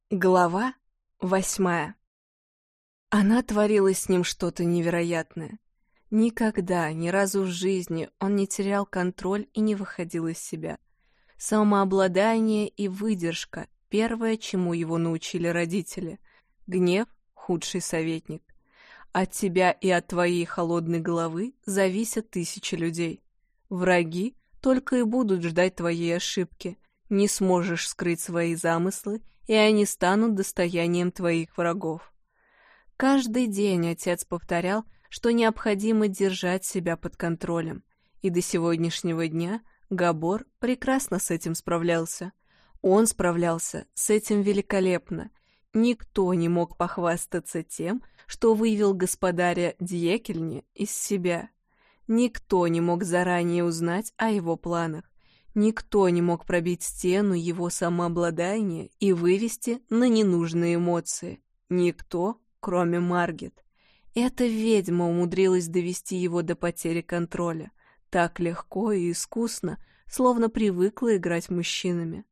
Глава 8. Она творила с ним что-то невероятное. Никогда, ни разу в жизни он не терял контроль и не выходил из себя. Самообладание и выдержка — первое, чему его научили родители. Гнев — худший советник. От тебя и от твоей холодной головы зависят тысячи людей. Враги только и будут ждать твоей ошибки. Не сможешь скрыть свои замыслы, и они станут достоянием твоих врагов. Каждый день отец повторял, что необходимо держать себя под контролем, и до сегодняшнего дня Габор прекрасно с этим справлялся. Он справлялся с этим великолепно. Никто не мог похвастаться тем, что вывел господаря Дьекельне из себя. Никто не мог заранее узнать о его планах. Никто не мог пробить стену его самообладания и вывести на ненужные эмоции. Никто, кроме Маргет. Эта ведьма умудрилась довести его до потери контроля. Так легко и искусно, словно привыкла играть мужчинами.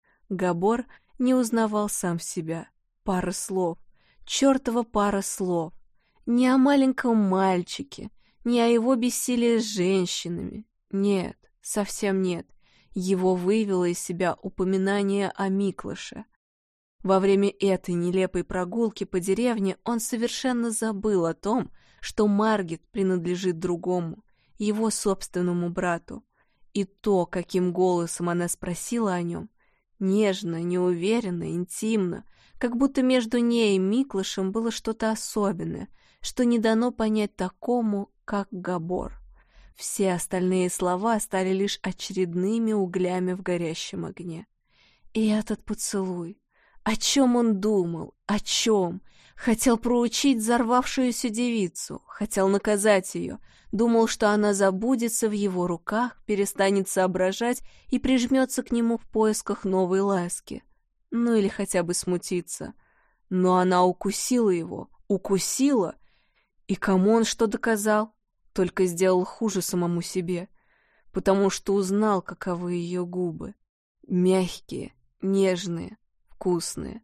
Габор не узнавал сам себя. Пара слов. Чёртова пара слов. Не о маленьком мальчике, не о его бессилии с женщинами. Нет, совсем нет. Его вывело из себя упоминание о Миклаше. Во время этой нелепой прогулки по деревне он совершенно забыл о том, что Маргет принадлежит другому, его собственному брату. И то, каким голосом она спросила о нем, нежно, неуверенно, интимно, как будто между ней и Миклашем было что-то особенное, что не дано понять такому, как Габор. Все остальные слова стали лишь очередными углями в горящем огне. И этот поцелуй. О чем он думал? О чем? Хотел проучить взорвавшуюся девицу, хотел наказать ее, думал, что она забудется в его руках, перестанет соображать и прижмется к нему в поисках новой ласки. Ну или хотя бы смутиться. Но она укусила его, укусила. И кому он что доказал? Только сделал хуже самому себе, потому что узнал, каковы ее губы. Мягкие, нежные, вкусные.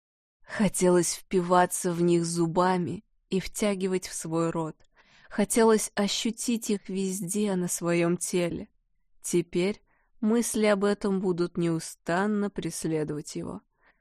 Хотелось впиваться в них зубами и втягивать в свой рот. Хотелось ощутить их везде на своем теле. Теперь мысли об этом будут неустанно преследовать его.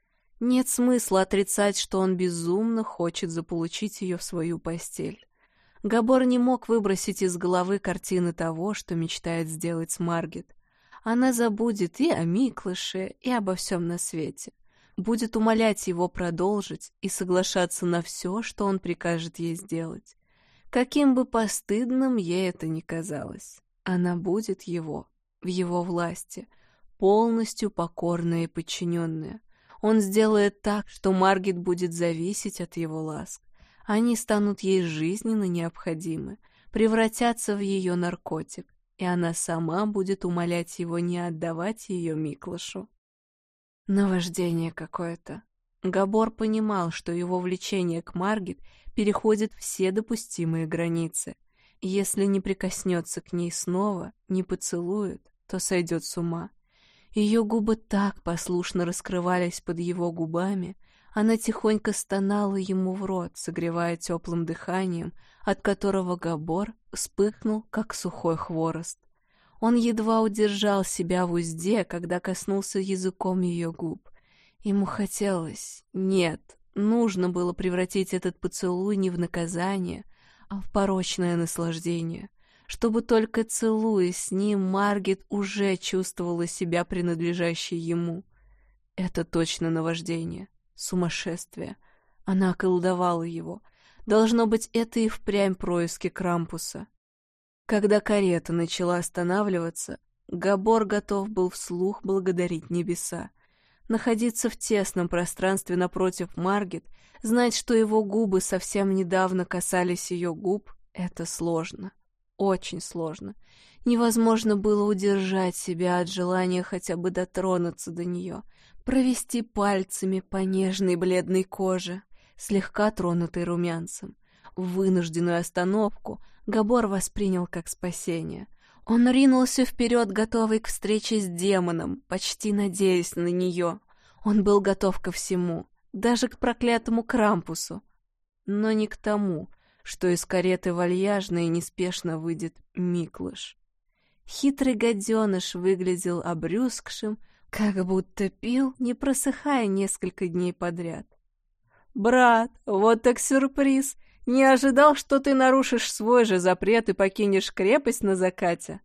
Нет смысла отрицать, что он безумно хочет заполучить ее в свою постель. Габор не мог выбросить из головы картины того, что мечтает сделать с Маргет. Она забудет и о Миклаше, и обо всем на свете. Будет умолять его продолжить и соглашаться на все, что он прикажет ей сделать. Каким бы постыдным ей это ни казалось, она будет его, в его власти, полностью покорная и подчиненная. Он сделает так, что Маргет будет зависеть от его ласк. Они станут ей жизненно необходимы, превратятся в ее наркотик, и она сама будет умолять его не отдавать ее Миклашу. Наваждение какое-то. Габор понимал, что его влечение к Маргет переходит все допустимые границы. Если не прикоснется к ней снова, не поцелует, то сойдет с ума. Ее губы так послушно раскрывались под его губами, она тихонько стонала ему в рот, согревая теплым дыханием, от которого Габор вспыхнул, как сухой хворост. Он едва удержал себя в узде, когда коснулся языком ее губ. Ему хотелось, нет, нужно было превратить этот поцелуй не в наказание, а в порочное наслаждение, чтобы только целуя с ним, Маргет уже чувствовала себя принадлежащей ему. Это точно наваждение. Сумасшествие. Она околдовала его. Должно быть, это и впрямь происки Крампуса. Когда карета начала останавливаться, Габор готов был вслух благодарить небеса. Находиться в тесном пространстве напротив Маргет, знать, что его губы совсем недавно касались ее губ, это сложно. Очень сложно. Невозможно было удержать себя от желания хотя бы дотронуться до нее, провести пальцами по нежной бледной коже, слегка тронутой румянцем. Вынужденную остановку Габор воспринял как спасение. Он ринулся вперед, готовый к встрече с демоном, почти надеясь на нее. Он был готов ко всему. даже к проклятому Крампусу, но не к тому, что из кареты вальяжно и неспешно выйдет Миклыш. Хитрый гаденыш выглядел обрюзгшим, как будто пил, не просыхая несколько дней подряд. «Брат, вот так сюрприз! Не ожидал, что ты нарушишь свой же запрет и покинешь крепость на закате!»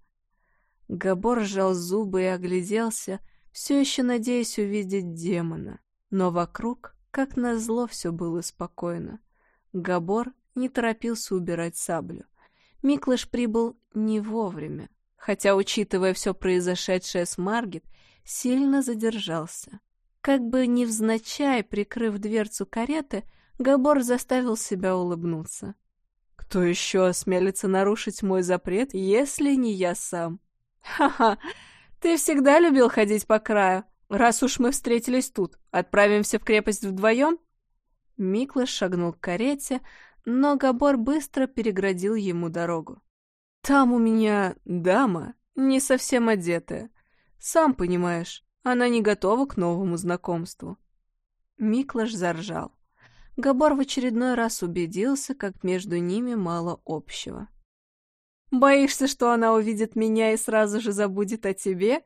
Габор сжал зубы и огляделся, все еще надеясь увидеть демона. Но вокруг, как назло, все было спокойно. Габор не торопился убирать саблю. Миклыш прибыл не вовремя, хотя, учитывая все произошедшее с Маргит, сильно задержался. Как бы невзначай, прикрыв дверцу кареты, Габор заставил себя улыбнуться. «Кто еще осмелится нарушить мой запрет, если не я сам?» «Ха-ха! Ты всегда любил ходить по краю. Раз уж мы встретились тут, отправимся в крепость вдвоем?» Миклыш шагнул к карете, но Габор быстро переградил ему дорогу. «Там у меня дама, не совсем одетая. Сам понимаешь, она не готова к новому знакомству». Миклыш заржал. Габор в очередной раз убедился, как между ними мало общего. «Боишься, что она увидит меня и сразу же забудет о тебе?»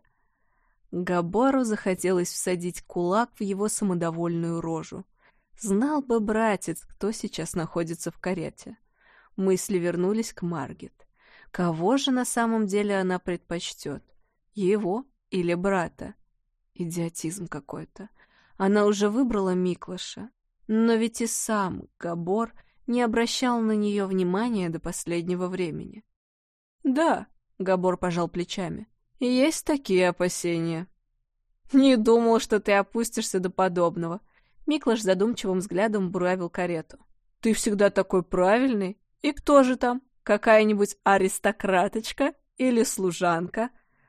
Габору захотелось всадить кулак в его самодовольную рожу. Знал бы братец, кто сейчас находится в карете. Мысли вернулись к Маргит. Кого же на самом деле она предпочтет? Его или брата? Идиотизм какой-то. Она уже выбрала Миклыша. Но ведь и сам Габор не обращал на нее внимания до последнего времени. «Да», — Габор пожал плечами, — «есть такие опасения». «Не думал, что ты опустишься до подобного». Миклыш задумчивым взглядом буравил карету. «Ты всегда такой правильный. И кто же там? Какая-нибудь аристократочка или служанка?»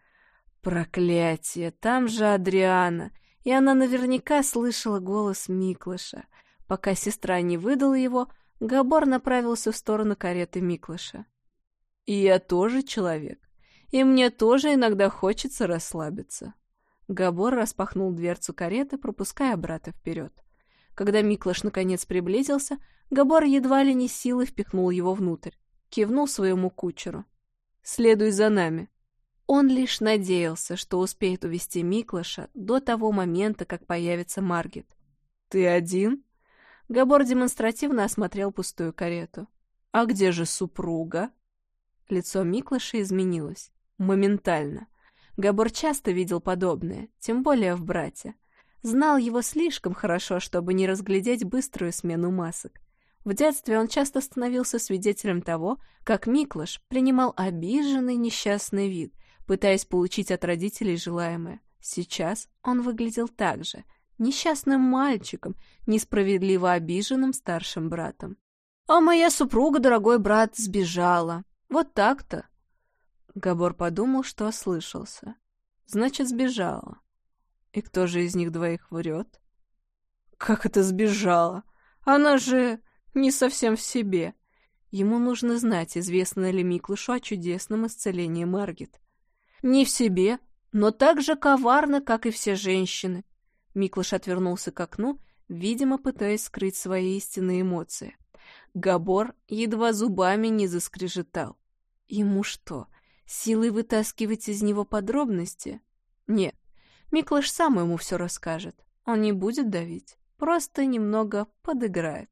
Проклятие, там же Адриана, и она наверняка слышала голос Миклыша. Пока сестра не выдала его, Габор направился в сторону кареты Миклыша. «И я тоже человек, и мне тоже иногда хочется расслабиться». Габор распахнул дверцу кареты, пропуская брата вперед. Когда Миклыш наконец приблизился, Габор едва ли не силой впихнул его внутрь, кивнул своему кучеру. «Следуй за нами». Он лишь надеялся, что успеет увести Миклыша до того момента, как появится Маргит. «Ты один?» Габор демонстративно осмотрел пустую карету. «А где же супруга?» Лицо Миклыша изменилось. Моментально. Габор часто видел подобное, тем более в брате. Знал его слишком хорошо, чтобы не разглядеть быструю смену масок. В детстве он часто становился свидетелем того, как Миклыш принимал обиженный несчастный вид, пытаясь получить от родителей желаемое. Сейчас он выглядел так же, несчастным мальчиком, несправедливо обиженным старшим братом. «А моя супруга, дорогой брат, сбежала. Вот так-то». Габор подумал, что ослышался. «Значит, сбежала. И кто же из них двоих врет?» «Как это сбежала? Она же не совсем в себе». Ему нужно знать, известно ли Миклышу о чудесном исцелении Маргит. «Не в себе, но так же коварно, как и все женщины». Миклыш отвернулся к окну, видимо, пытаясь скрыть свои истинные эмоции. Габор едва зубами не заскрежетал. Ему что, силой вытаскивать из него подробности? Нет, Миклыш сам ему все расскажет. Он не будет давить, просто немного подыграет.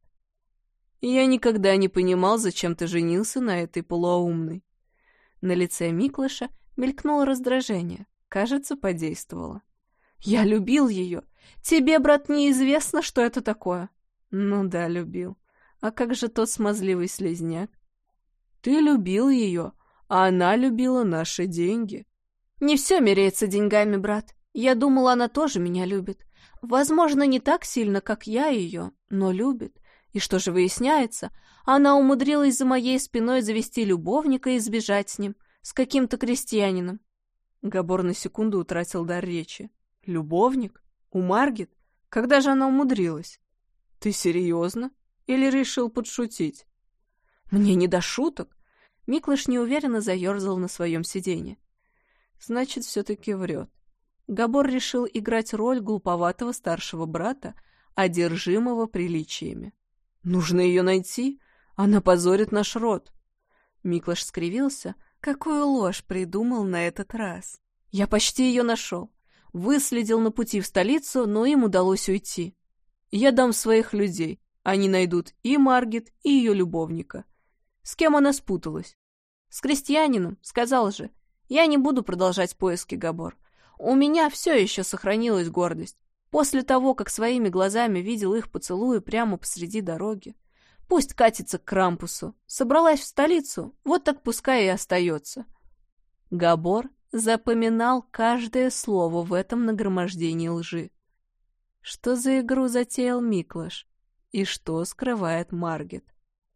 «Я никогда не понимал, зачем ты женился на этой полуумной». На лице Миклыша мелькнуло раздражение. Кажется, подействовало. «Я любил ее. Тебе, брат, неизвестно, что это такое». «Ну да, любил. А как же тот смазливый слизняк?» «Ты любил ее, а она любила наши деньги». «Не все меряется деньгами, брат. Я думала, она тоже меня любит. Возможно, не так сильно, как я ее, но любит. И что же выясняется? Она умудрилась за моей спиной завести любовника и сбежать с ним, с каким-то крестьянином». Габор на секунду утратил дар речи. «Любовник? У Маргит? Когда же она умудрилась? Ты серьезно? Или решил подшутить?» «Мне не до шуток». Миклыш неуверенно заерзал на своем сиденье. Значит, все-таки врет. Габор решил играть роль глуповатого старшего брата, одержимого приличиями. «Нужно ее найти, она позорит наш род». Миклаш скривился. Какую ложь придумал на этот раз? Я почти ее нашел. Выследил на пути в столицу, но им удалось уйти. Я дам своих людей. Они найдут и Маргит, и ее любовника. С кем она спуталась? С крестьянином, сказал же. Я не буду продолжать поиски, Габор. У меня все еще сохранилась гордость. После того, как своими глазами видел их поцелуи прямо посреди дороги. Пусть катится к Крампусу. Собралась в столицу, вот так пускай и остается. Габор запоминал каждое слово в этом нагромождении лжи. Что за игру затеял Миклаш? И что скрывает Маргит?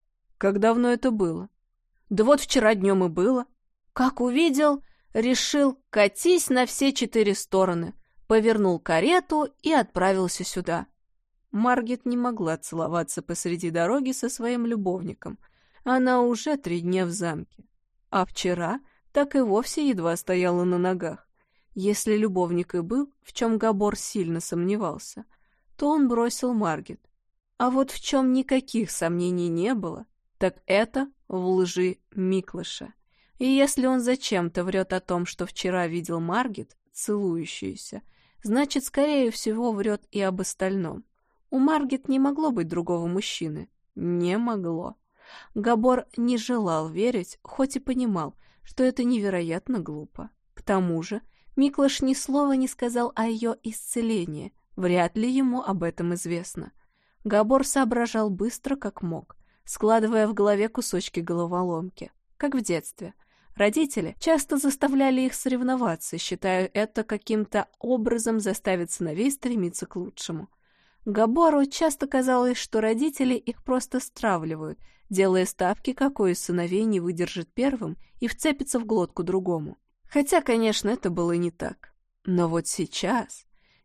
Как давно это было? Да вот вчера днем и было. Как увидел, решил, катись на все 4 стороны, повернул карету и отправился сюда. Маргит не могла целоваться посреди дороги со своим любовником. Она уже 3 дня в замке. А вчера так и вовсе едва стояла на ногах. Если любовник и был, в чем Габор сильно сомневался, то он бросил Маргит. А вот в чем никаких сомнений не было, так это в лжи Миклаша. И если он зачем-то врет о том, что вчера видел Маргит, целующуюся, значит, скорее всего, врет и об остальном. У Маргит не могло быть другого мужчины. Не могло. Габор не желал верить, хоть и понимал, что это невероятно глупо. К тому же Миклаш ни слова не сказал о ее исцелении. Вряд ли ему об этом известно. Габор соображал быстро, как мог, складывая в голове кусочки головоломки, как в детстве. Родители часто заставляли их соревноваться, считая это каким-то образом заставить сыновей стремиться к лучшему. Габору часто казалось, что родители их просто стравливают, делая ставки, какой из сыновей не выдержит первым и вцепится в глотку другому. Хотя, конечно, это было не так. Но вот сейчас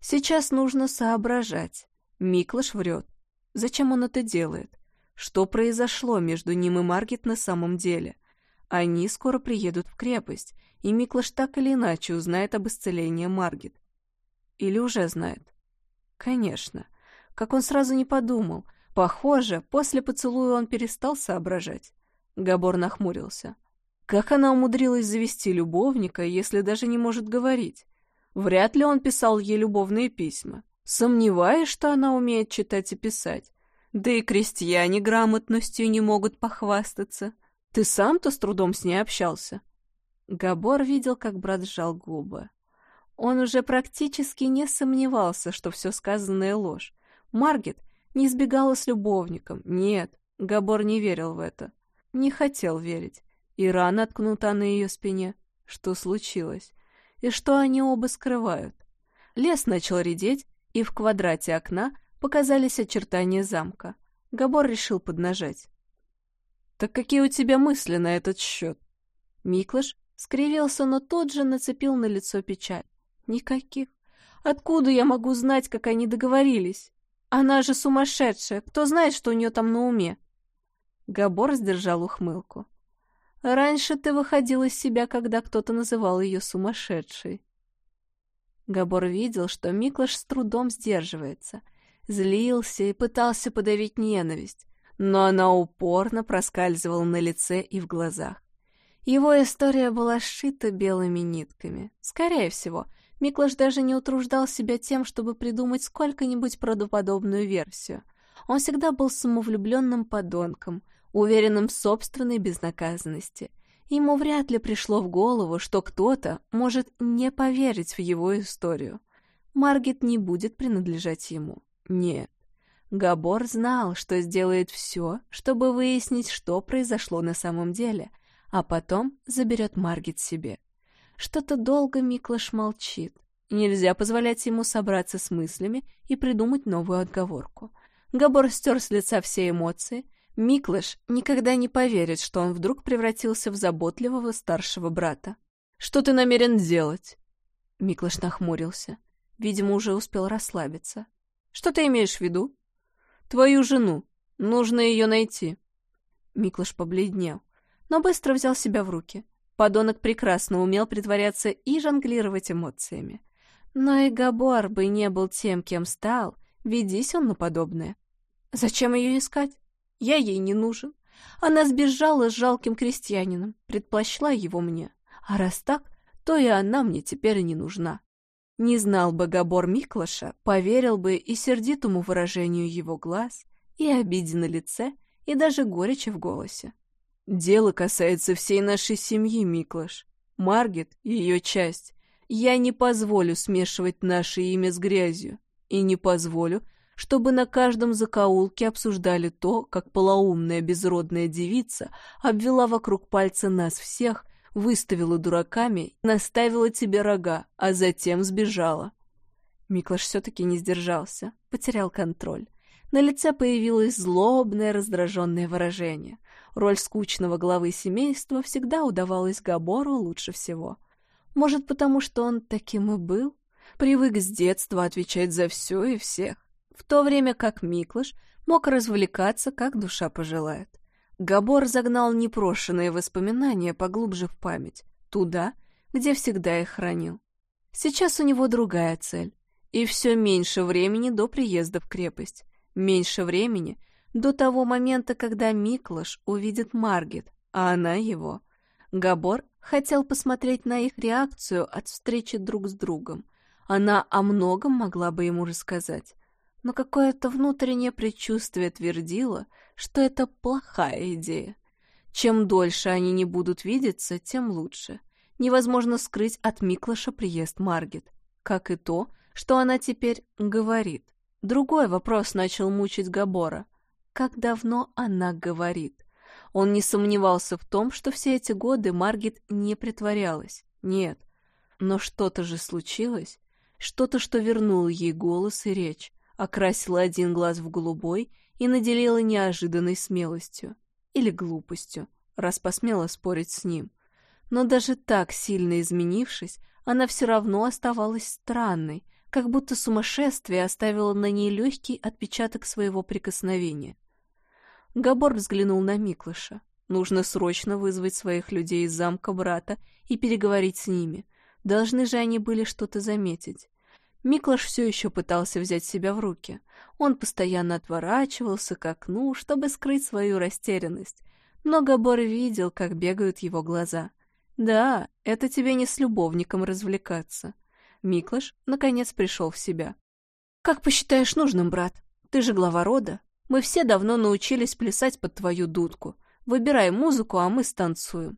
нужно соображать. Миклаш врет. Зачем он это делает? Что произошло между ним и Маргит на самом деле? Они скоро приедут в крепость, и Миклаш так или иначе узнает об исцелении Маргит. Или уже знает? Конечно. Как он сразу не подумал. Похоже, после поцелуя он перестал соображать. Габор нахмурился. Как она умудрилась завести любовника, если даже не может говорить? Вряд ли он писал ей любовные письма. Сомневаюсь, что она умеет читать и писать. Да и крестьяне грамотностью не могут похвастаться. Ты сам-то с трудом с ней общался. Габор видел, как брат сжал губы. Он уже практически не сомневался, что все сказанное ложь. Маргит не сбегала с любовником. Нет, Габор не верил в это. Не хотел верить. И рана откнута на ее спине. Что случилось? И что они оба скрывают? Лес начал редеть, и в квадрате окна показались очертания замка. Габор решил поднажать. «Так какие у тебя мысли на этот счет?» Миклаш скривился, но тут же нацепил на лицо печаль. «Никаких. Откуда я могу знать, как они договорились? Она же сумасшедшая, кто знает, что у нее там на уме?» Габор сдержал ухмылку. «Раньше ты выходил из себя, когда кто-то называл ее сумасшедшей». Габор видел, что Миклаш с трудом сдерживается, злился и пытался подавить ненависть, но она упорно проскальзывала на лице и в глазах. Его история была сшита белыми нитками. Скорее всего, Миклаш даже не утруждал себя тем, чтобы придумать сколько-нибудь правдоподобную версию. Он всегда был самовлюбленным подонком, уверенным в собственной безнаказанности. Ему вряд ли пришло в голову, что кто-то может не поверить в его историю. Маргит не будет принадлежать ему. Нет. Габор знал, что сделает все, чтобы выяснить, что произошло на самом деле, а потом заберет Маргит себе. Что-то долго Миклаш молчит. Нельзя позволять ему собраться с мыслями и придумать новую отговорку. Габор стер с лица все эмоции. Миклаш никогда не поверит, что он вдруг превратился в заботливого старшего брата. «Что ты намерен делать?» Миклаш нахмурился. Видимо, уже успел расслабиться. «Что ты имеешь в виду?» «Твою жену. Нужно ее найти». Миклаш побледнел, но быстро взял себя в руки. Подонок прекрасно умел притворяться и жонглировать эмоциями. Но и Габор бы не был тем, кем стал, Ведись он на подобное. Зачем ее искать? Я ей не нужен. Она сбежала с жалким крестьянином, предпочла его мне. А раз так, то и она мне теперь не нужна. Не знал бы Габор Миклоша, поверил бы и сердитому выражению его глаз, и обиде на лице, и даже горечи в голосе. Дело касается всей нашей семьи, Миклош. Маргет — ее часть. Я не позволю смешивать наше имя с грязью. И не позволю, чтобы на каждом закоулке обсуждали то, как полоумная безродная девица обвела вокруг пальца нас всех, выставила дураками, наставила тебе рога, а затем сбежала. Миклош все-таки не сдержался, потерял контроль. На лице появилось злобное, раздраженное выражение. Роль скучного главы семейства всегда удавалась Габору лучше всего. Может, потому что он таким и был? Привык с детства отвечать за все и всех, в то время как Миклош мог развлекаться, как душа пожелает. Габор загнал непрошенные воспоминания поглубже в память, туда, где всегда их хранил. Сейчас у него другая цель, и все меньше времени до приезда в крепость, меньше времени до того момента, когда Миклош увидит Маргет, а она его. Габор хотел посмотреть на их реакцию от встречи друг с другом. Она о многом могла бы ему рассказать, но какое-то внутреннее предчувствие твердило, что это плохая идея. Чем дольше они не будут видеться, тем лучше. Невозможно скрыть от Миклоша приезд Маргет, как и то, что она теперь говорит. Другой вопрос начал мучить Габора. Как давно она говорит? Он не сомневался в том, что все эти годы Маргет не притворялась. Нет, но что-то же случилось. Что-то, что вернуло ей голос и речь, окрасило один глаз в голубой и наделило неожиданной смелостью. Или глупостью, раз посмела спорить с ним. Но даже так сильно изменившись, она все равно оставалась странной, как будто сумасшествие оставило на ней легкий отпечаток своего прикосновения. Габор взглянул на Миклоша. Нужно срочно вызвать своих людей из замка брата и переговорить с ними. Должны же они были что-то заметить. Миклош все еще пытался взять себя в руки. Он постоянно отворачивался к окну, чтобы скрыть свою растерянность. Но Габор видел, как бегают его глаза. «Да, это тебе не с любовником развлекаться». Миклош, наконец, пришел в себя. «Как посчитаешь нужным, брат? Ты же глава рода. Мы все давно научились плясать под твою дудку. Выбирай музыку, а мы станцуем».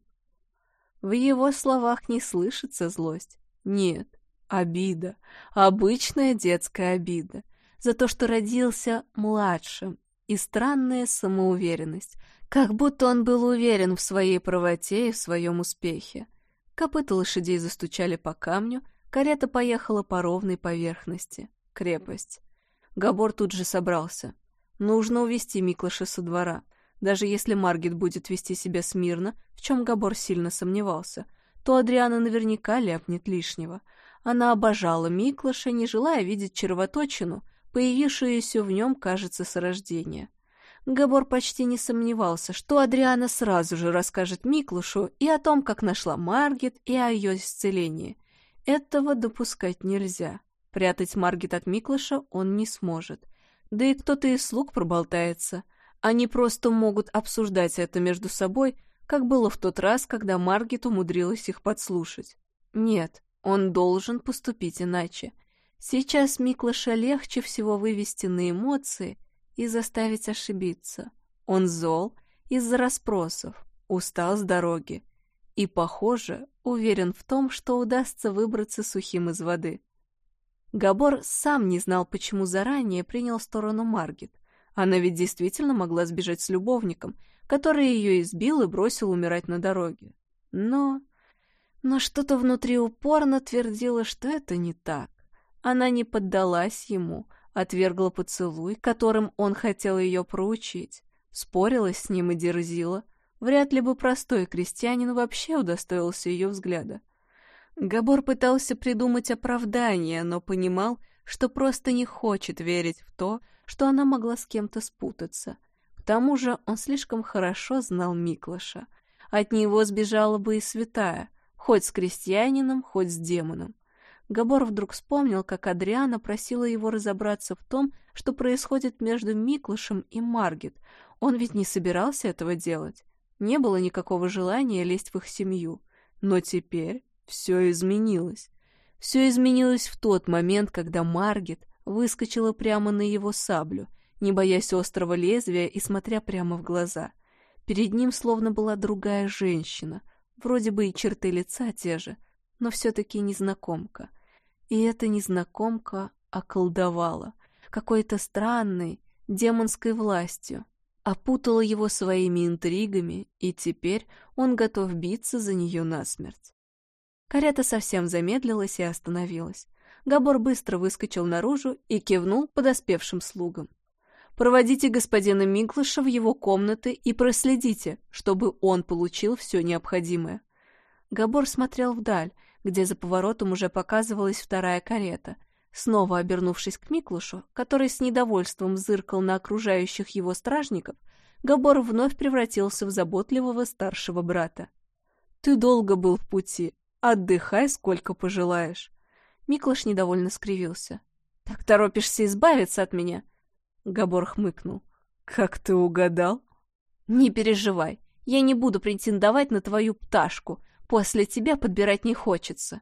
В его словах не слышится злость. Нет, обида. Обычная детская обида. За то, что родился младшим. И странная самоуверенность. Как будто он был уверен в своей правоте и в своем успехе. Копыта лошадей застучали по камню, карета поехала по ровной поверхности. Крепость. Габор тут же собрался. Нужно увести Миклоша со двора. Даже если Маргет будет вести себя смирно, в чем Габор сильно сомневался, то Адриана наверняка ляпнет лишнего. Она обожала Миклоша, не желая видеть червоточину, появившуюся в нем, кажется, с рождения. Габор почти не сомневался, что Адриана сразу же расскажет Миклошу и о том, как нашла Маргет, и о ее исцелении. Этого допускать нельзя. Прятать Маргет от Миклоша он не сможет. Да и кто-то из слуг проболтается. Они просто могут обсуждать это между собой, как было в тот раз, когда Маргет умудрилась их подслушать. Нет, он должен поступить иначе. Сейчас Миклоша легче всего вывести на эмоции и заставить ошибиться. Он зол из-за расспросов, устал с дороги и, похоже, уверен в том, что удастся выбраться сухим из воды. Габор сам не знал, почему заранее принял сторону Маргет. Она ведь действительно могла сбежать с любовником, который ее избил и бросил умирать на дороге. Но что-то внутри упорно твердило, что это не так. Она не поддалась ему, отвергла поцелуй, которым он хотел ее проучить, спорила с ним и дерзила. Вряд ли бы простой крестьянин вообще удостоился ее взгляда. Габор пытался придумать оправдание, но понимал, что просто не хочет верить в то, что она могла с кем-то спутаться. К тому же он слишком хорошо знал Миклоша. От него сбежала бы и святая, хоть с крестьянином, хоть с демоном. Габор вдруг вспомнил, как Адриана просила его разобраться в том, что происходит между Миклашем и Маргит. Он ведь не собирался этого делать. Не было никакого желания лезть в их семью. Но теперь все изменилось. Все изменилось в тот момент, когда Маргит выскочила прямо на его саблю, не боясь острого лезвия и смотря прямо в глаза. Перед ним словно была другая женщина, вроде бы и черты лица те же, но все-таки незнакомка. И эта незнакомка околдовала, какой-то странной, демонской властью, опутала его своими интригами, и теперь он готов биться за нее насмерть. Карета совсем замедлилась и остановилась. Габор быстро выскочил наружу и кивнул подоспевшим слугам. «Проводите господина Миклаша в его комнаты и проследите, чтобы он получил все необходимое». Габор смотрел вдаль, где за поворотом уже показывалась вторая карета. Снова обернувшись к Миклашу, который с недовольством зыркал на окружающих его стражников, Габор вновь превратился в заботливого старшего брата. «Ты долго был в пути. Отдыхай, сколько пожелаешь». Миклаш недовольно скривился. «Так торопишься избавиться от меня?» Габор хмыкнул. «Как ты угадал?» «Не переживай, я не буду претендовать на твою пташку. После тебя подбирать не хочется».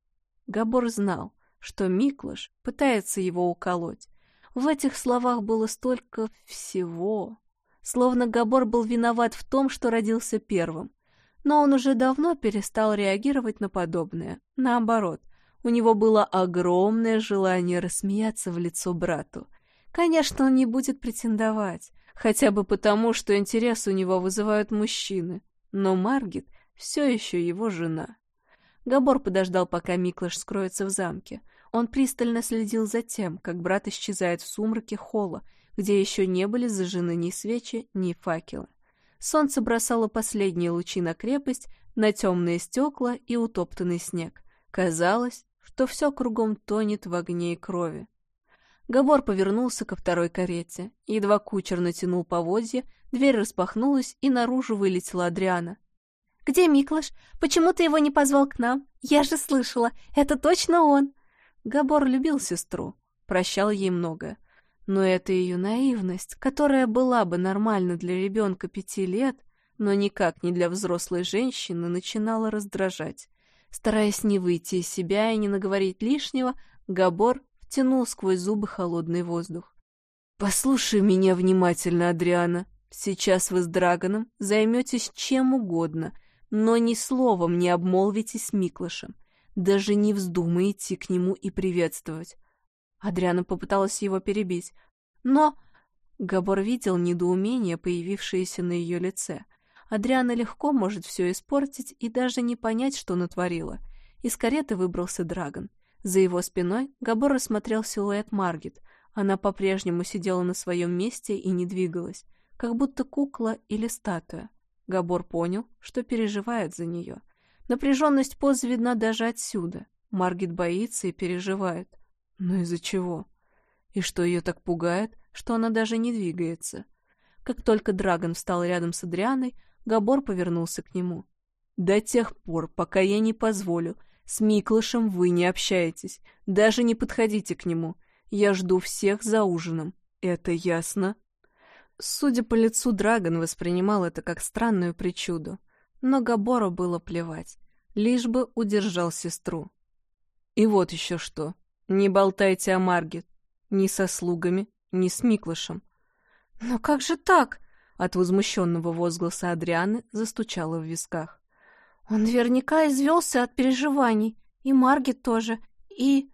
Габор знал, что Миклаш пытается его уколоть. В этих словах было столько всего. Словно Габор был виноват в том, что родился первым. Но он уже давно перестал реагировать на подобное. Наоборот, у него было огромное желание рассмеяться в лицо брату. Конечно, он не будет претендовать, хотя бы потому, что интерес у него вызывают мужчины. Но Маргит все еще его жена. Габор подождал, пока Миклаш скроется в замке. Он пристально следил за тем, как брат исчезает в сумраке холла, где еще не были зажжены ни свечи, ни факелы. Солнце бросало последние лучи на крепость, на темные стекла и утоптанный снег. Казалось, что все кругом тонет в огне и крови. Габор повернулся ко второй карете. Едва кучер натянул поводья, дверь распахнулась, и наружу вылетела Адриана. «Где Миклаш? Почему ты его не позвал к нам? Я же слышала, это точно он!» Габор любил сестру, прощал ей многое. Но это ее наивность, которая была бы нормальна для ребенка 5 лет, но никак не для взрослой женщины, начинала раздражать. Стараясь не выйти из себя и не наговорить лишнего, Габор втянул сквозь зубы холодный воздух. «Послушай меня внимательно, Адриана. Сейчас вы с Драгоном займетесь чем угодно, но ни словом не обмолвитесь с Миклашем. Даже не вздумай идти к нему и приветствовать». Адриана попыталась его перебить, но... Габор видел недоумение, появившееся на ее лице. Адриана легко может все испортить и даже не понять, что натворила. Из кареты выбрался Драгон. За его спиной Габор рассмотрел силуэт Маргит. Она по-прежнему сидела на своем месте и не двигалась, как будто кукла или статуя. Габор понял, что переживает за нее. Напряженность позы видна даже отсюда. Маргит боится и переживает. Но из-за чего? И что ее так пугает, что она даже не двигается? Как только Драгон встал рядом с Адрианой, Габор повернулся к нему. «До тех пор, пока я не позволю, с Миклашем вы не общаетесь, даже не подходите к нему. Я жду всех за ужином. Это ясно?» Судя по лицу, Драгон воспринимал это как странную причуду. Но Габору было плевать, лишь бы удержал сестру. «И вот еще что. Не болтайте о Маргит. Ни со слугами, ни с Миклашем». «Но как же так?» От возмущенного возгласа Адрианы застучало в висках. «Он наверняка извелся от переживаний. И Маргит тоже. И...»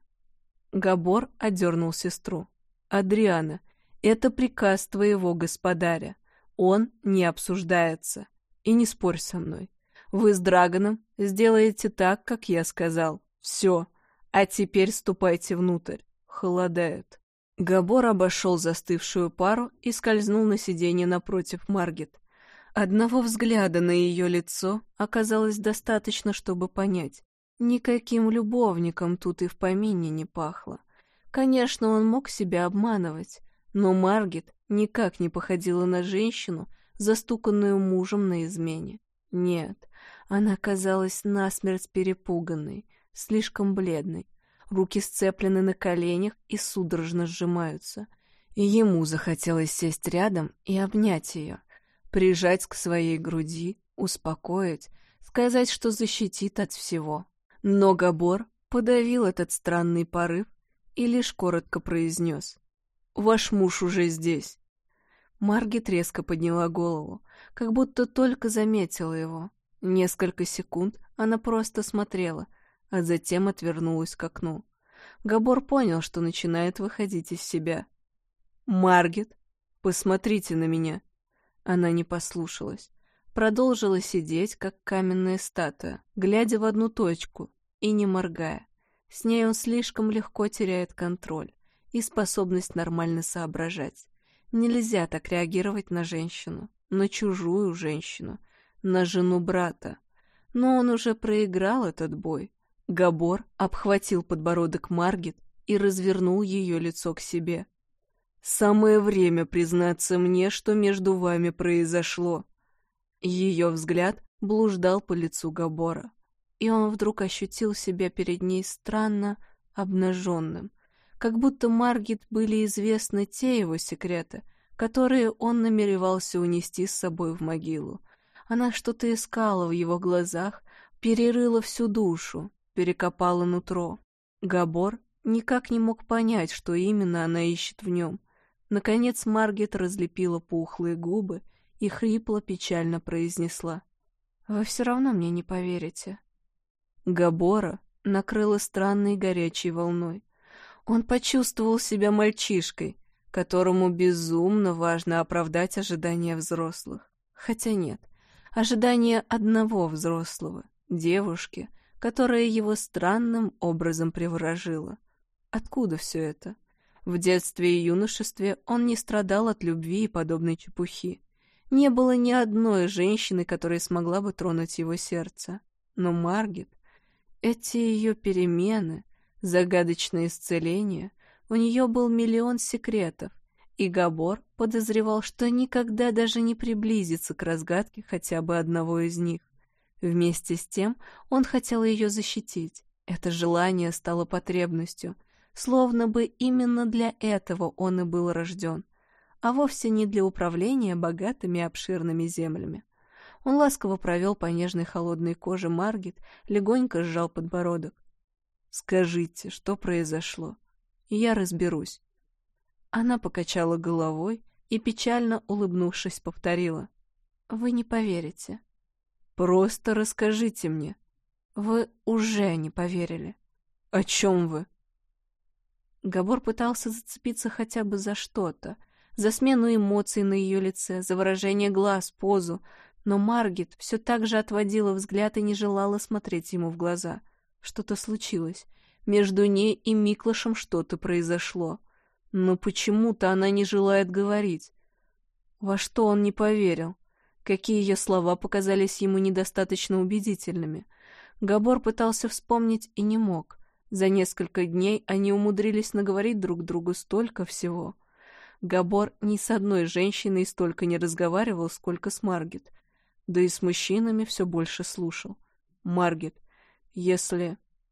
Габор одернул сестру. «Адриана, это приказ твоего господаря. Он не обсуждается. И не спорь со мной. Вы с Драгоном сделаете так, как я сказал. Все. А теперь ступайте внутрь. Холодает». Габор обошел застывшую пару и скользнул на сиденье напротив Маргит. Одного взгляда на ее лицо оказалось достаточно, чтобы понять. Никаким любовником тут и в помине не пахло. Конечно, он мог себя обманывать, но Маргит никак не походила на женщину, застуканную мужем на измене. Нет, она казалась насмерть перепуганной, слишком бледной. руки сцеплены на коленях и судорожно сжимаются. И ему захотелось сесть рядом и обнять ее, прижать к своей груди, успокоить, сказать, что защитит от всего. Но Габор подавил этот странный порыв и лишь коротко произнес: «Ваш муж уже здесь». Маргит резко подняла голову, как будто только заметила его. Несколько секунд она просто смотрела, а затем отвернулась к окну. Габор понял, что начинает выходить из себя. «Маргит, посмотрите на меня!» Она не послушалась. Продолжила сидеть, как каменная статуя, глядя в одну точку и не моргая. С ней он слишком легко теряет контроль и способность нормально соображать. Нельзя так реагировать на женщину, на чужую женщину, на жену брата. Но он уже проиграл этот бой. Габор обхватил подбородок Маргит и развернул ее лицо к себе. «Самое время признаться мне, что между вами произошло». Ее взгляд блуждал по лицу Габора, и он вдруг ощутил себя перед ней странно обнаженным, как будто Маргит были известны те его секреты, которые он намеревался унести с собой в могилу. Она что-то искала в его глазах, перерыла всю душу, перекопала нутро. Габор никак не мог понять, что именно она ищет в нем. Наконец Маргит разлепила пухлые губы и хрипло печально произнесла: «Вы все равно мне не поверите». Габора накрыла странной горячей волной. Он почувствовал себя мальчишкой, которому безумно важно оправдать ожидания взрослых. Хотя нет, ожидания одного взрослого, девушки, которая его странным образом приворожила. Откуда все это? В детстве и юношестве он не страдал от любви и подобной чепухи. Не было ни одной женщины, которая смогла бы тронуть его сердце. Но Маргит, эти ее перемены, загадочное исцеление, у нее был миллион секретов, и Габор подозревал, что никогда даже не приблизится к разгадке хотя бы одного из них. Вместе с тем он хотел ее защитить. Это желание стало потребностью, словно бы именно для этого он и был рожден, а вовсе не для управления богатыми обширными землями. Он ласково провел по нежной холодной коже Маргит, легонько сжал подбородок. «Скажите, что произошло, и я разберусь». Она покачала головой и, печально улыбнувшись, повторила: «Вы не поверите». «Просто расскажите мне». «Вы уже не поверили». «О чем вы?» Габор пытался зацепиться хотя бы за что-то, за смену эмоций на ее лице, за выражение глаз, позу, но Маргит все так же отводила взгляд и не желала смотреть ему в глаза. Что-то случилось. Между ней и Миклашем что-то произошло. Но почему-то она не желает говорить. Во что он не поверил? Какие ее слова показались ему недостаточно убедительными? Габор пытался вспомнить и не мог. За несколько дней они умудрились наговорить друг другу столько всего. Габор ни с одной женщиной столько не разговаривал, сколько с Маргит. Да и с мужчинами все больше слушал. «Маргит, если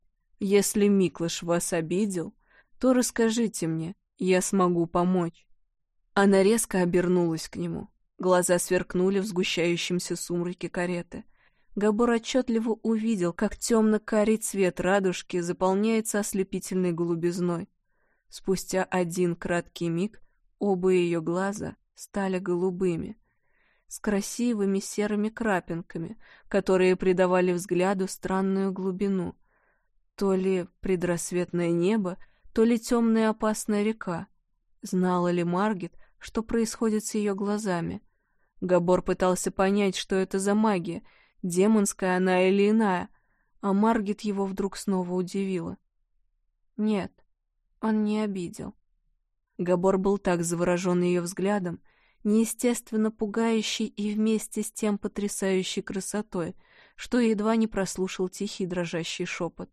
Миклаш вас обидел, то расскажите мне, я смогу помочь». Она резко обернулась к нему. Глаза сверкнули в сгущающемся сумраке кареты. Габор отчетливо увидел, как темно-карий цвет радужки заполняется ослепительной голубизной. Спустя один краткий миг оба ее глаза стали голубыми, с красивыми серыми крапинками, которые придавали взгляду странную глубину. То ли предрассветное небо, то ли темная опасная река. Знала ли Маргит, что происходит с ее глазами? Габор пытался понять, что это за магия, демонская она или иная, а Маргит его вдруг снова удивила. Нет, он не обидел. Габор был так заворожен ее взглядом, неестественно пугающей и вместе с тем потрясающей красотой, что едва не прослушал тихий дрожащий шепот.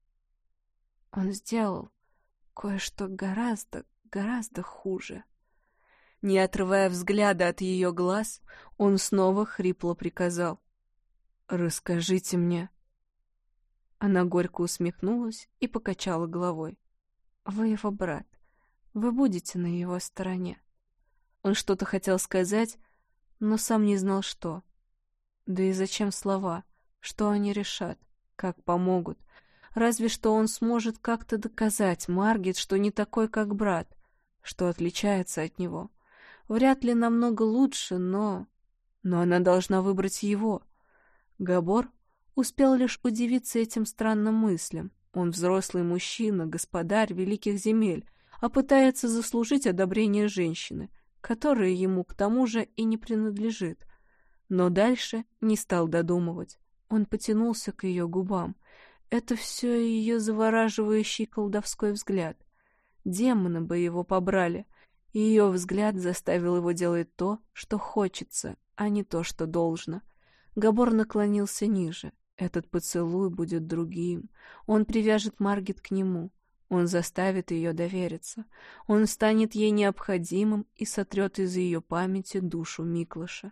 Он сделал кое-что гораздо хуже. Не отрывая взгляда от ее глаз, он снова хрипло приказал: «Расскажите мне». Она горько усмехнулась и покачала головой. «Вы его брат. Вы будете на его стороне». Он что-то хотел сказать, но сам не знал, что. Да и зачем слова? Что они решат? Как помогут? Разве что он сможет как-то доказать Маргит, что не такой, как брат, что отличается от него. Вряд ли намного лучше, но она должна выбрать его. Габор успел лишь удивиться этим странным мыслям. Он взрослый мужчина, господарь великих земель, а пытается заслужить одобрение женщины, которая ему к тому же и не принадлежит. Но дальше не стал додумывать. Он потянулся к ее губам. Это все ее завораживающий колдовской взгляд. Демоны бы его побрали. Ее взгляд заставил его делать то, что хочется, а не то, что должно. Габор наклонился ниже. Этот поцелуй будет другим. Он привяжет Маргит к нему. Он заставит ее довериться. Он станет ей необходимым и сотрет из ее памяти душу Миклоша.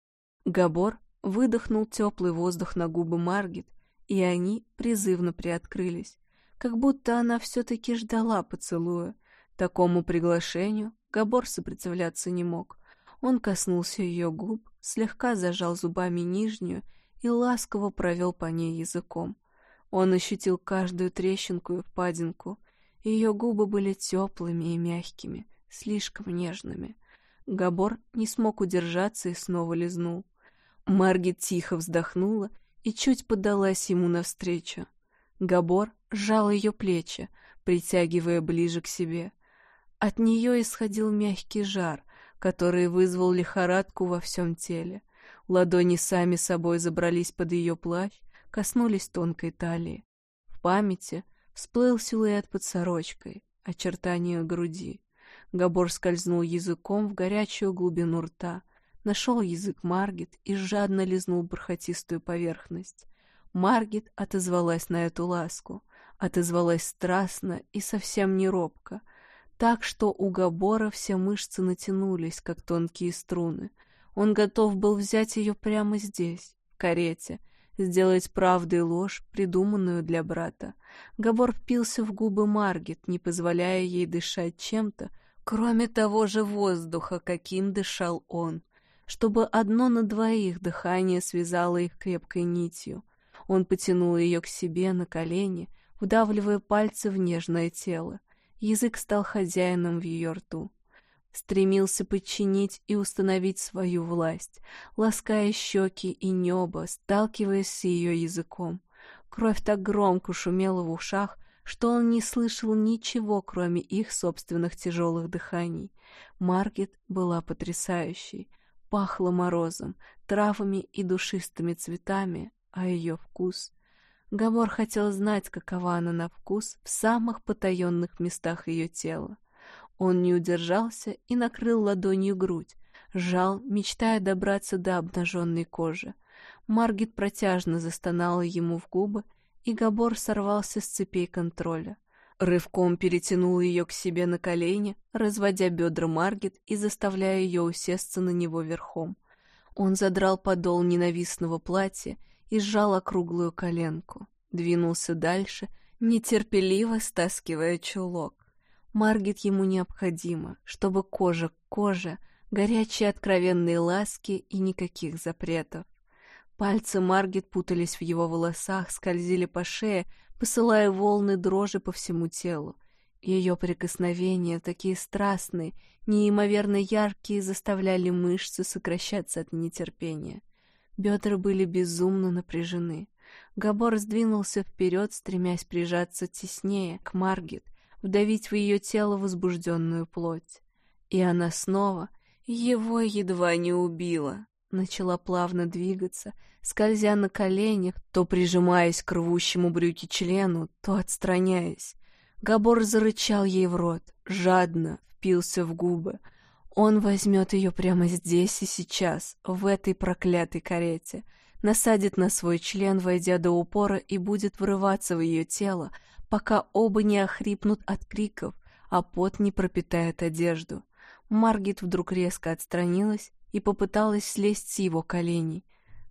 Габор выдохнул теплый воздух на губы Маргит, и они призывно приоткрылись, как будто она все-таки ждала поцелуя. Такому приглашению Габор сопротивляться не мог. Он коснулся ее губ, слегка зажал зубами нижнюю и ласково провел по ней языком. Он ощутил каждую трещинку и впадинку. Ее губы были теплыми и мягкими, слишком нежными. Габор не смог удержаться и снова лизнул. Маргит тихо вздохнула и чуть подалась ему навстречу. Габор сжал ее плечи, притягивая ближе к себе. От нее исходил мягкий жар, который вызвал лихорадку во всем теле. Ладони сами собой забрались под ее плащ, коснулись тонкой талии. В памяти всплыл силуэт под сорочкой, очертания груди. Габор скользнул языком в горячую глубину рта, нашел язык Маргит и жадно лизнул бархатистую поверхность. Маргит отозвалась на эту ласку, отозвалась страстно и совсем не робко, так что у Габора все мышцы натянулись, как тонкие струны. Он готов был взять ее прямо здесь, в карете, сделать правду и ложь, придуманную для брата. Габор впился в губы Маргит, не позволяя ей дышать чем-то, кроме того же воздуха, каким дышал он, чтобы одно на двоих дыхание связало их крепкой нитью. Он потянул ее к себе на колени, вдавливая пальцы в нежное тело. Язык стал хозяином в ее рту. Стремился подчинить и установить свою власть, лаская щеки и небо, сталкиваясь с ее языком. Кровь так громко шумела в ушах, что он не слышал ничего, кроме их собственных тяжелых дыханий. Маргит была потрясающей. Пахло морозом, травами и душистыми цветами, а ее вкус... Габор хотел знать, какова она на вкус в самых потаенных местах ее тела. Он не удержался и накрыл ладонью грудь, сжал, мечтая добраться до обнаженной кожи. Маргит протяжно застонала ему в губы, и Габор сорвался с цепей контроля. Рывком перетянул ее к себе на колени, разводя бедра Маргит и заставляя ее усесться на него верхом. Он задрал подол ненавистного платья и сжал округлую коленку. Двинулся дальше, нетерпеливо стаскивая чулок. Маргит ему необходимо, чтобы кожа к коже, горячие откровенные ласки и никаких запретов. Пальцы Маргит путались в его волосах, скользили по шее, посылая волны дрожи по всему телу. Ее прикосновения, такие страстные, неимоверно яркие, заставляли мышцы сокращаться от нетерпения. Бедра были безумно напряжены. Габор сдвинулся вперед, стремясь прижаться теснее к Маргит, вдавить в ее тело возбужденную плоть. И она снова, его едва не убила, начала плавно двигаться, скользя на коленях, то прижимаясь к рвущему брюки члену, то отстраняясь. Габор зарычал ей в рот, жадно впился в губы. Он возьмет ее прямо здесь и сейчас, в этой проклятой карете, насадит на свой член, войдя до упора, и будет врываться в ее тело, пока оба не охрипнут от криков, а пот не пропитает одежду. Маргит вдруг резко отстранилась и попыталась слезть с его коленей.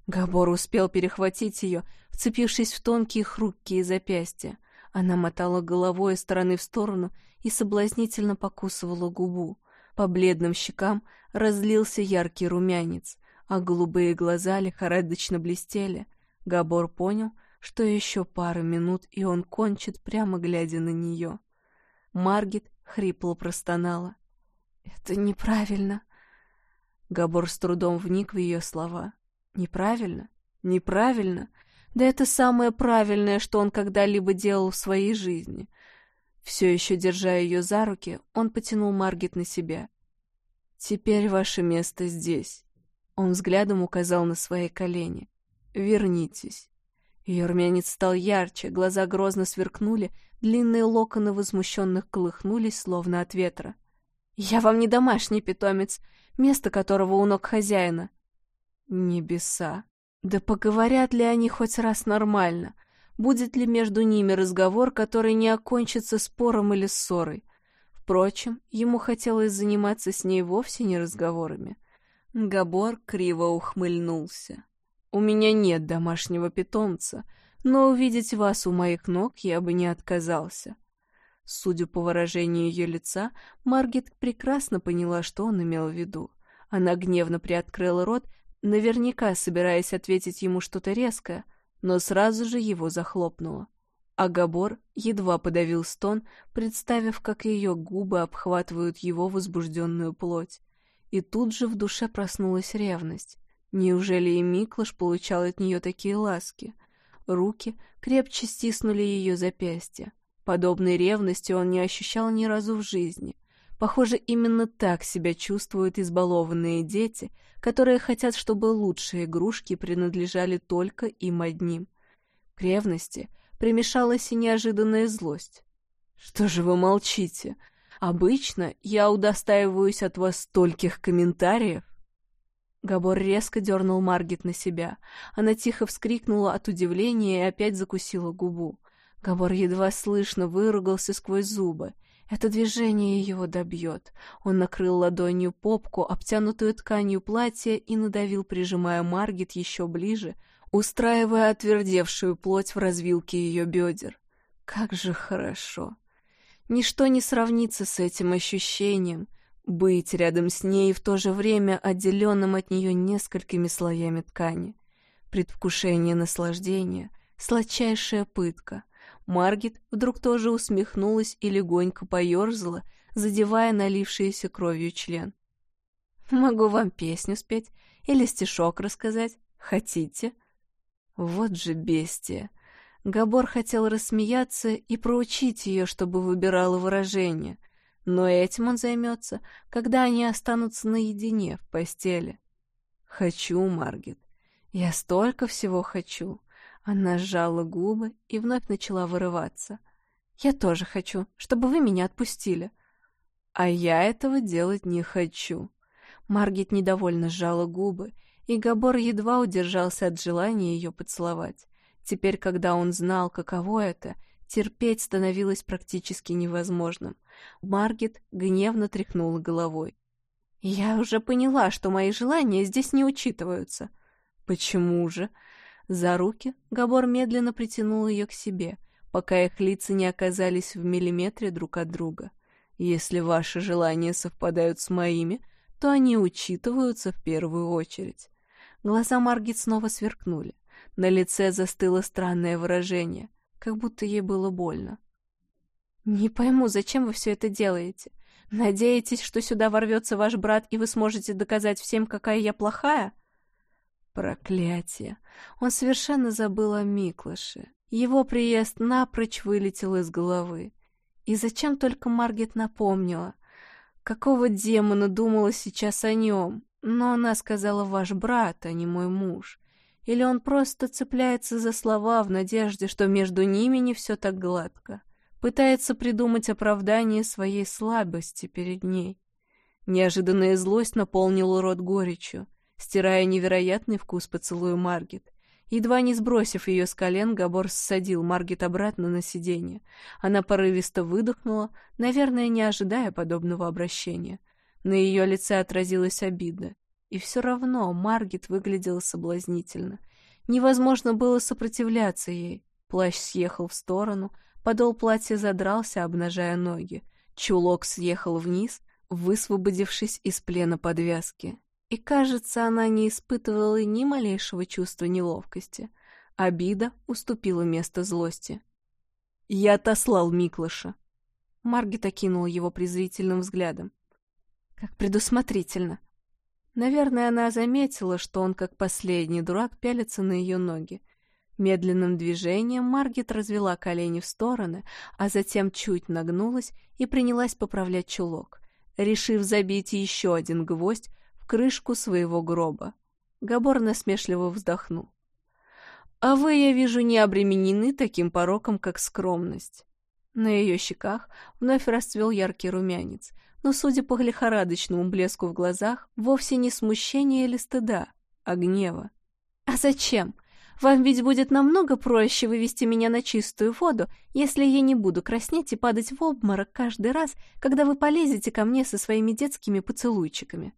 Габор успел перехватить ее, вцепившись в тонкие хрупкие запястья. Она мотала головой из стороны в сторону и соблазнительно покусывала губу. По бледным щекам разлился яркий румянец, а голубые глаза лихорадочно блестели. Габор понял, что еще пару минут, и он кончит, прямо глядя на нее. Маргит хрипло простонала. «Это неправильно». Габор с трудом вник в ее слова. «Неправильно? Неправильно? Да это самое правильное, что он когда-либо делал в своей жизни». Все еще держа ее за руки, он потянул Маргит на себя. «Теперь ваше место здесь». Он взглядом указал на свои колени. «Вернитесь». Ее румянец стал ярче, глаза грозно сверкнули, длинные локоны возмущенных колыхнулись, словно от ветра. «Я вам не домашний питомец, место которого у ног хозяина». Небеса. Да поговорят ли они хоть раз нормально? Будет ли между ними разговор, который не окончится спором или ссорой? Впрочем, ему хотелось заниматься с ней вовсе не разговорами. Габор криво ухмыльнулся. «У меня нет домашнего питомца, но увидеть вас у моих ног я бы не отказался». Судя по выражению ее лица, Маргит прекрасно поняла, что он имел в виду. Она гневно приоткрыла рот, наверняка собираясь ответить ему что-то резкое, но сразу же его захлопнула. А Габор едва подавил стон, представив, как ее губы обхватывают его возбужденную плоть. И тут же в душе проснулась ревность. Неужели и Миклаш получал от нее такие ласки? Руки крепче стиснули ее запястья. Подобной ревности он не ощущал ни разу в жизни. Похоже, именно так себя чувствуют избалованные дети, которые хотят, чтобы лучшие игрушки принадлежали только им одним. К ревности примешалась и неожиданная злость. «Что же вы молчите? Обычно я удостаиваюсь от вас стольких комментариев». Габор резко дернул Маргит на себя. Она тихо вскрикнула от удивления и опять закусила губу. Габор едва слышно выругался сквозь зубы. Это движение его добьет. Он накрыл ладонью попку, обтянутую тканью платья, и надавил, прижимая Маргит еще ближе, устраивая отвердевшую плоть в развилке ее бедер. Как же хорошо! Ничто не сравнится с этим ощущением — быть рядом с ней и в то же время отделенным от нее несколькими слоями ткани. Предвкушение наслаждения — сладчайшая пытка. Маргит вдруг тоже усмехнулась и легонько поерзала, задевая налившийся кровью член. «Могу вам песню спеть или стишок рассказать. Хотите?» Вот же бестия! Габор хотел рассмеяться и проучить ее, чтобы выбирала выражение, но этим он займется, когда они останутся наедине в постели. «Хочу, Маргит, я столько всего хочу». Она сжала губы и вновь начала вырываться. «Я тоже хочу, чтобы вы меня отпустили». «А я этого делать не хочу». Маргит недовольно сжала губы, и Габор едва удержался от желания ее поцеловать. Теперь, когда он знал, каково это, терпеть становилось практически невозможным. Маргит гневно тряхнула головой. «Я уже поняла, что мои желания здесь не учитываются». «Почему же?» За руки Габор медленно притянул ее к себе, пока их лица не оказались в миллиметре друг от друга. «Если ваши желания совпадают с моими, то они учитываются в первую очередь». Глаза Маргит снова сверкнули. На лице застыло странное выражение, как будто ей было больно. «Не пойму, зачем вы все это делаете? Надеетесь, что сюда ворвется ваш брат, и вы сможете доказать всем, какая я плохая?» Проклятие! Он совершенно забыл о Миклаше. Его приезд напрочь вылетел из головы. И зачем только Маргит напомнила? Какого демона думала сейчас о нем? Но она сказала «ваш брат», а не «мой муж». Или он просто цепляется за слова в надежде, что между ними не все так гладко. Пытается придумать оправдание своей слабости перед ней. Неожиданная злость наполнила рот горечью, стирая невероятный вкус поцелуя Маргит. Едва не сбросив ее с колен, Габор ссадил Маргит обратно на сиденье. Она порывисто выдохнула, наверное, не ожидая подобного обращения. На ее лице отразилась обида. И все равно Маргит выглядела соблазнительно. Невозможно было сопротивляться ей. Плащ съехал в сторону, подол платья задрался, обнажая ноги. Чулок съехал вниз, высвободившись из плена подвязки. И, кажется, она не испытывала ни малейшего чувства неловкости. Обида уступила место злости. «Я отослал Миклаша». Маргит окинула его презрительным взглядом. Как предусмотрительно. Наверное, она заметила, что он, как последний дурак, пялится на ее ноги. Медленным движением Маргит развела колени в стороны, а затем чуть нагнулась и принялась поправлять чулок, решив забить еще один гвоздь в крышку своего гроба. Габор насмешливо вздохнул. «А вы, я вижу, не обременены таким пороком, как скромность». На ее щеках вновь расцвел яркий румянец, но, судя по лихорадочному блеску в глазах, вовсе не смущения или стыда, а гнева. «А зачем? Вам ведь будет намного проще вывести меня на чистую воду, если я не буду краснеть и падать в обморок каждый раз, когда вы полезете ко мне со своими детскими поцелуйчиками».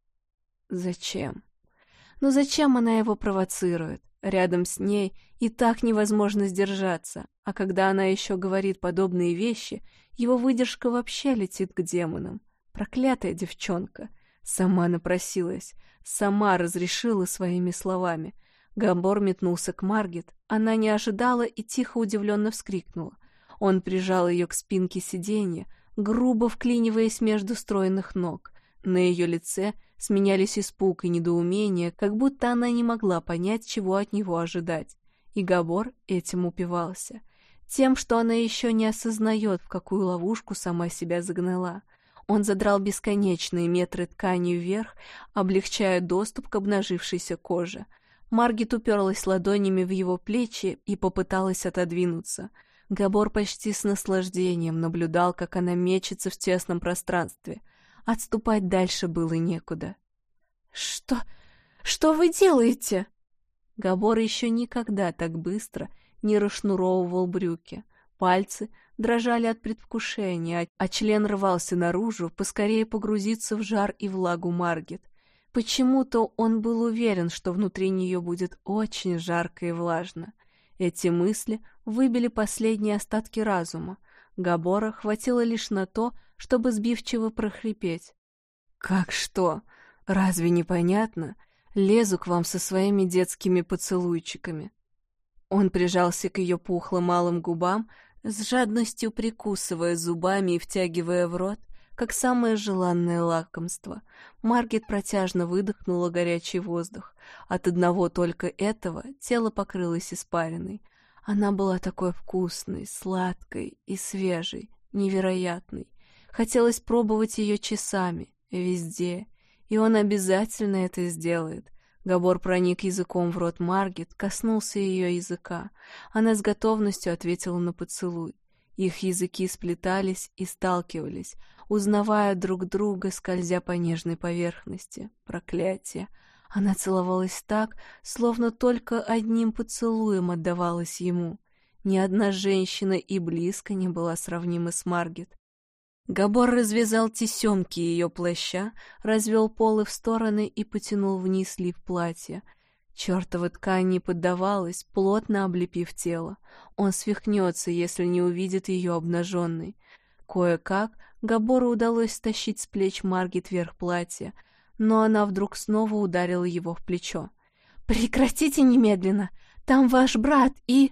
Зачем? Ну зачем она его провоцирует? Рядом с ней и так невозможно сдержаться, а когда она еще говорит подобные вещи, его выдержка вообще летит к демонам. Проклятая девчонка. Сама напросилась, сама разрешила своими словами. Габор метнулся к Маргит, она не ожидала и тихо удивленно вскрикнула. Он прижал ее к спинке сиденья, грубо вклиниваясь между стройных ног. На ее лице сменялись испуг и недоумение, как будто она не могла понять, чего от него ожидать. И Габор этим упивался. Тем, что она еще не осознает, в какую ловушку сама себя загнала. Он задрал бесконечные метры ткани вверх, облегчая доступ к обнажившейся коже. Маргит уперлась ладонями в его плечи и попыталась отодвинуться. Габор почти с наслаждением наблюдал, как она мечется в тесном пространстве. Отступать дальше было некуда. «Что вы делаете?» Габор еще никогда так быстро не расшнуровывал брюки. Пальцы дрожали от предвкушения, а член рвался наружу, поскорее погрузиться в жар и влагу Маргит. Почему-то он был уверен, что внутри нее будет очень жарко и влажно. Эти мысли выбили последние остатки разума. Габора хватило лишь на то, чтобы сбивчиво прохрипеть. «Как что? Разве непонятно? Лезу к вам со своими детскими поцелуйчиками». Он прижался к ее пухлым малым губам, с жадностью прикусывая зубами и втягивая в рот, как самое желанное лакомство. Маргит протяжно выдохнула горячий воздух. От одного только этого тело покрылось испариной. Она была такой вкусной, сладкой и свежей, невероятной. Хотелось пробовать ее часами, везде, и он обязательно это сделает. Габор проник языком в рот Маргит, коснулся ее языка. Она с готовностью ответила на поцелуй. Их языки сплетались и сталкивались, узнавая друг друга, скользя по нежной поверхности. Проклятие! Она целовалась так, словно только одним поцелуем отдавалась ему. Ни одна женщина и близко не была сравнима с Маргит. Габор развязал тесемки ее плаща, развел полы в стороны и потянул вниз лиф платья. Чертова ткань не поддавалась, плотно облепив тело. Он свихнется, если не увидит ее обнаженной. Кое-как Габору удалось стащить с плеч Маргит верх платья, но она вдруг снова ударила его в плечо. «Прекратите немедленно! Там ваш брат и...»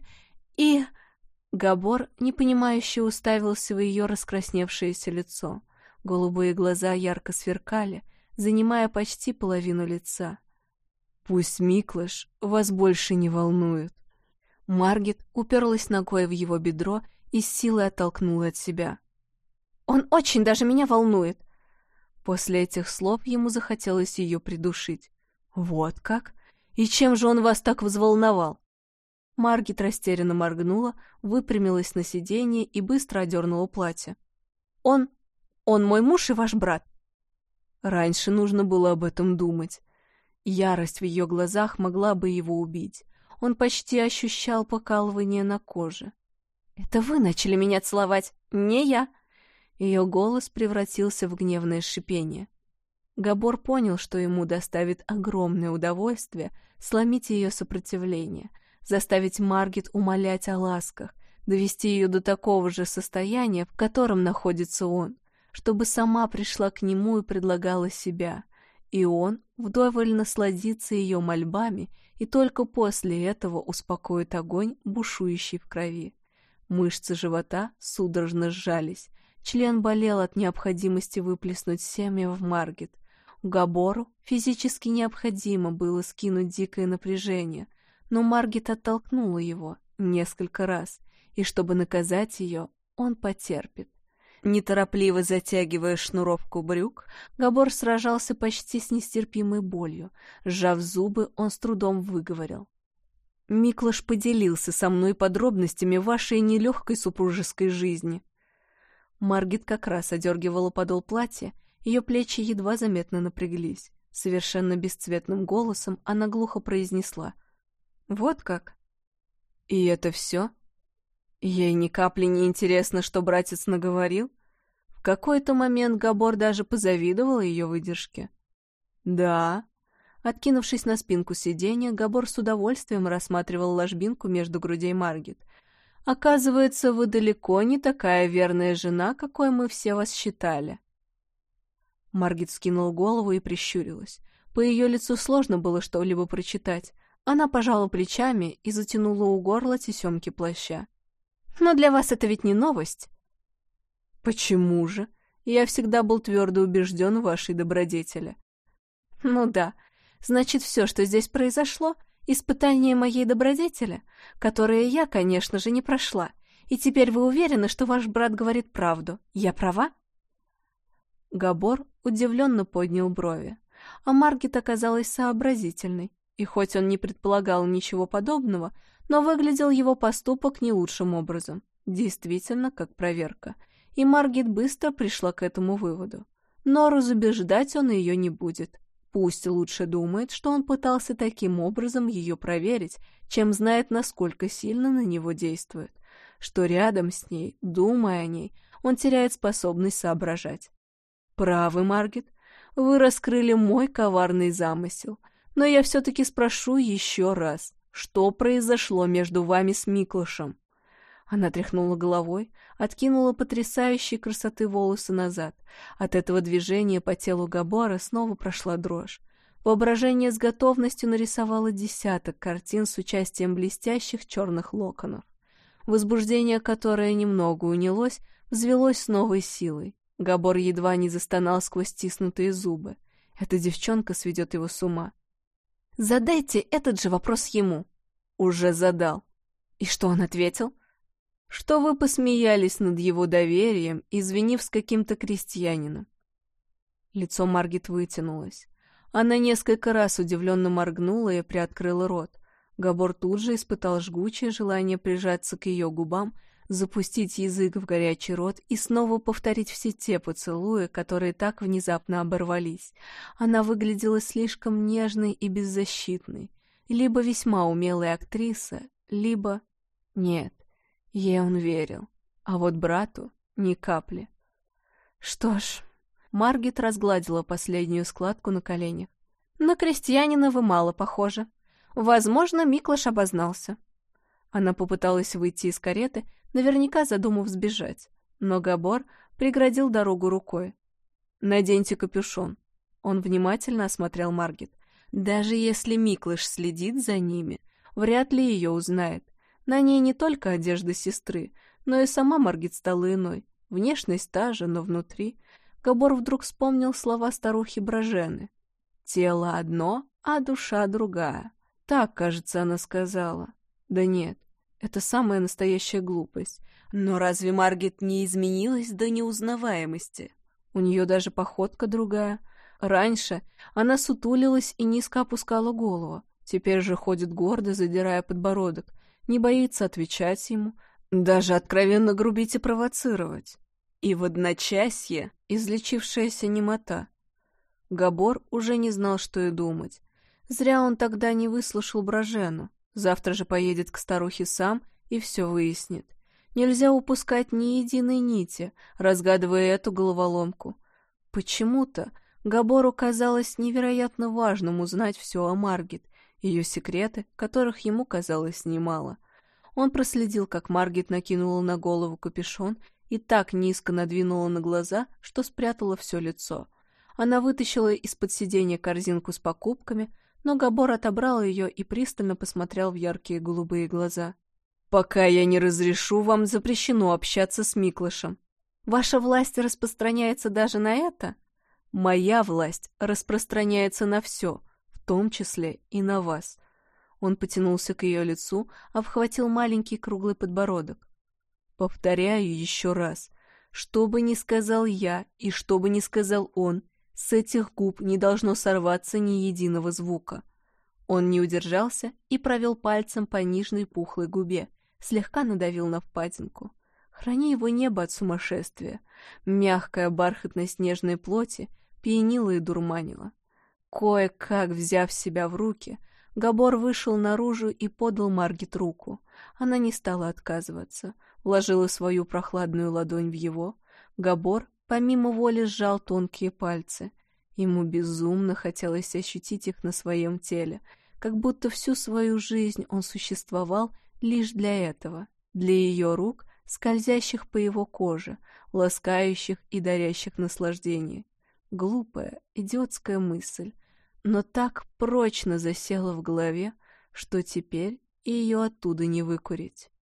Габор, непонимающе, уставился в ее раскрасневшееся лицо. Голубые глаза ярко сверкали, занимая почти половину лица. «Пусть Миклаш вас больше не волнует». Маргит уперлась ногой в его бедро и с силой оттолкнула от себя. «Он очень даже меня волнует!» После этих слов ему захотелось ее придушить. «Вот как? И чем же он вас так взволновал?» Маргит растерянно моргнула, выпрямилась на сиденье и быстро одернула платье. Он мой муж и ваш брат». Раньше нужно было об этом думать. Ярость в ее глазах могла бы его убить. Он почти ощущал покалывание на коже. «Это вы начали меня целовать, не я!» Ее голос превратился в гневное шипение. Габор понял, что ему доставит огромное удовольствие сломить ее сопротивление, заставить Маргит умолять о ласках, довести ее до такого же состояния, в котором находится он, чтобы сама пришла к нему и предлагала себя, и он вдоволь насладится ее мольбами и только после этого успокоит огонь, бушующий в крови. Мышцы живота судорожно сжались, член болел от необходимости выплеснуть семя в Маргит. Габору физически необходимо было скинуть дикое напряжение, но Маргит оттолкнула его несколько раз, и чтобы наказать ее, он потерпит. Неторопливо затягивая шнуровку брюк, Габор сражался почти с нестерпимой болью. Сжав зубы, он с трудом выговорил: «Миклош поделился со мной подробностями вашей нелегкой супружеской жизни». Маргит как раз одергивала подол платья, ее плечи едва заметно напряглись. Совершенно бесцветным голосом она глухо произнесла: «Вот как? И это все? Ей ни капли не интересно, что братец наговорил?» В какой-то момент Габор даже позавидовал ее выдержке. «Да». Откинувшись на спинку сиденья, Габор с удовольствием рассматривал ложбинку между грудей Маргит. «Оказывается, вы далеко не такая верная жена, какой мы все вас считали». Маргит скинула голову и прищурилась. По ее лицу сложно было что-либо прочитать. Она пожала плечами и затянула у горла тесемки плаща. «Но для вас это ведь не новость». «Почему же? Я всегда был твердо убежден в вашей добродетели». «Ну да. Значит, все, что здесь произошло, испытание моей добродетели, которое я, конечно же, не прошла. И теперь вы уверены, что ваш брат говорит правду. Я права?» Габор удивленно поднял брови, а Маргит оказалась сообразительной, и хоть он не предполагал ничего подобного, но выглядел его поступок не лучшим образом, действительно как проверка, и Маргит быстро пришла к этому выводу. Но разубеждать он ее не будет. Пусть лучше думает, что он пытался таким образом ее проверить, чем знает, насколько сильно на него действует, что рядом с ней, думая о ней, он теряет способность соображать. «Правы, Маргит, вы раскрыли мой коварный замысел, но я все-таки спрошу еще раз, что произошло между вами с Миклошем?» Она тряхнула головой, откинула потрясающей красоты волосы назад. От этого движения по телу Габора снова прошла дрожь. Воображение с готовностью нарисовало десяток картин с участием блестящих черных локонов. Возбуждение, которое немного унялось, взвелось с новой силой. Габор едва не застонал сквозь стиснутые зубы. Эта девчонка сведет его с ума. «Задайте этот же вопрос ему». «Уже задал». «И что он ответил?» «Что вы посмеялись над его доверием, извинив с каким-то крестьянином». Лицо Маргит вытянулось. Она несколько раз удивленно моргнула и приоткрыла рот. Габор тут же испытал жгучее желание прижаться к ее губам, запустить язык в горячий рот и снова повторить все те поцелуи, которые так внезапно оборвались. Она выглядела слишком нежной и беззащитной. Либо весьма умелая актриса, либо... Нет, ей он верил, а вот брату ни капли. Что ж, Маргит разгладила последнюю складку на коленях. На крестьянина вы мало похожи. Возможно, Миклош обознался. Она попыталась выйти из кареты, наверняка задумав сбежать, но Габор преградил дорогу рукой. «Наденьте капюшон». Он внимательно осмотрел Маргит. Даже если Миклош следит за ними, вряд ли ее узнает. На ней не только одежда сестры, но и сама Маргит стала иной. Внешность та же, но внутри. Габор вдруг вспомнил слова старухи Бражены. «Тело одно, а душа другая». Так, кажется, она сказала. Да нет, это самая настоящая глупость. Но разве Маргит не изменилась до неузнаваемости? У нее даже походка другая. Раньше она сутулилась и низко опускала голову. Теперь же ходит гордо, задирая подбородок. Не боится отвечать ему, даже откровенно грубить и провоцировать. И в одночасье излечившаяся немота. Габор уже не знал, что и думать. Зря он тогда не выслушал Бражену. Завтра же поедет к старухе сам и все выяснит. Нельзя упускать ни единой нити, разгадывая эту головоломку. Почему-то Габору казалось невероятно важным узнать все о Маргит, ее секреты, которых ему казалось немало. Он проследил, как Маргит накинула на голову капюшон и так низко надвинула на глаза, что спрятала все лицо. Она вытащила из-под сиденья корзинку с покупками, но Габор отобрал ее и пристально посмотрел в яркие голубые глаза. «Пока я не разрешу, вам запрещено общаться с Миклышем. Ваша власть распространяется даже на это? Моя власть распространяется на все, в том числе и на вас». Он потянулся к ее лицу, обхватил маленький круглый подбородок. «Повторяю еще раз. Что бы ни сказал я и что бы ни сказал он, с этих губ не должно сорваться ни единого звука». Он не удержался и провел пальцем по нижней пухлой губе, слегка надавил на впадинку. Храни его небо от сумасшествия. Мягкая бархатность нежной плоти пьянила и дурманила. Кое-как, взяв себя в руки, Габор вышел наружу и подал Маргит руку. Она не стала отказываться, вложила свою прохладную ладонь в его. Габор помимо воли сжал тонкие пальцы. Ему безумно хотелось ощутить их на своем теле, как будто всю свою жизнь он существовал лишь для этого, для ее рук, скользящих по его коже, ласкающих и дарящих наслаждение. Глупая, идиотская мысль, но так прочно засела в голове, что теперь ее оттуда не выкурить.